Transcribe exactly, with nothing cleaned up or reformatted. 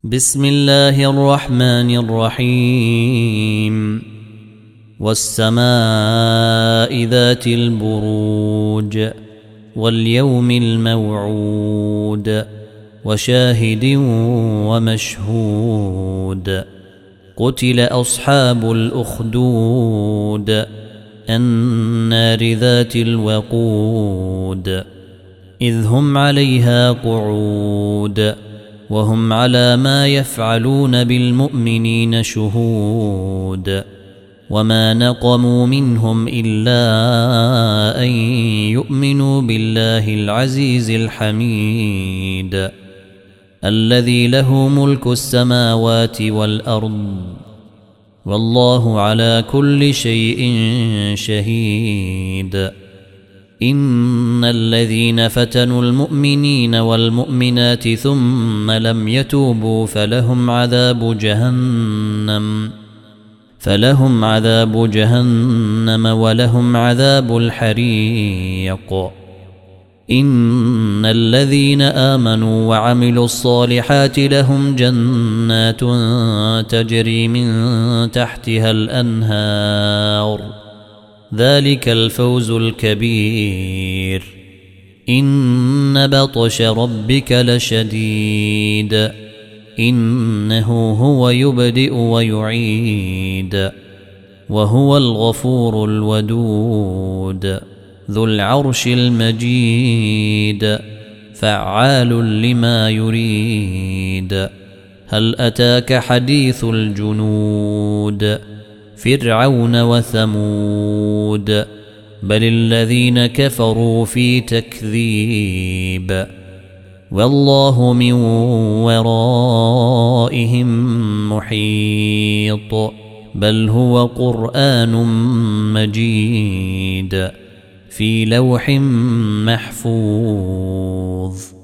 بسم الله الرحمن الرحيم والسماء ذات البروج واليوم الموعود وشاهد ومشهود قتل أصحاب الأخدود النار ذات الوقود إذ هم عليها قعود وهم على ما يفعلون بالمؤمنين شهود وما نقموا منهم إلا أن يؤمنوا بالله العزيز الحميد الذي له ملك السماوات والأرض والله على كل شيء شهيد إن الذين فتنوا المؤمنين والمؤمنات ثم لم يتوبوا فلهم عذاب جهنم فلهم عذاب جهنم ولهم عذاب الحريق إن الذين آمنوا وعملوا الصالحات لهم جنات تجري من تحتها الأنهار ذلك الفوز الكبير إن بطش ربك لشديد إنه هو يبدئ ويعيد وهو الغفور الودود ذو العرش المجيد فعال لما يريد هل أتاك حديث الجنود فرعون وثمود بل الذين كفروا في تكذيب والله من ورائهم محيط بل هو قرآن مجيد في لوح محفوظ.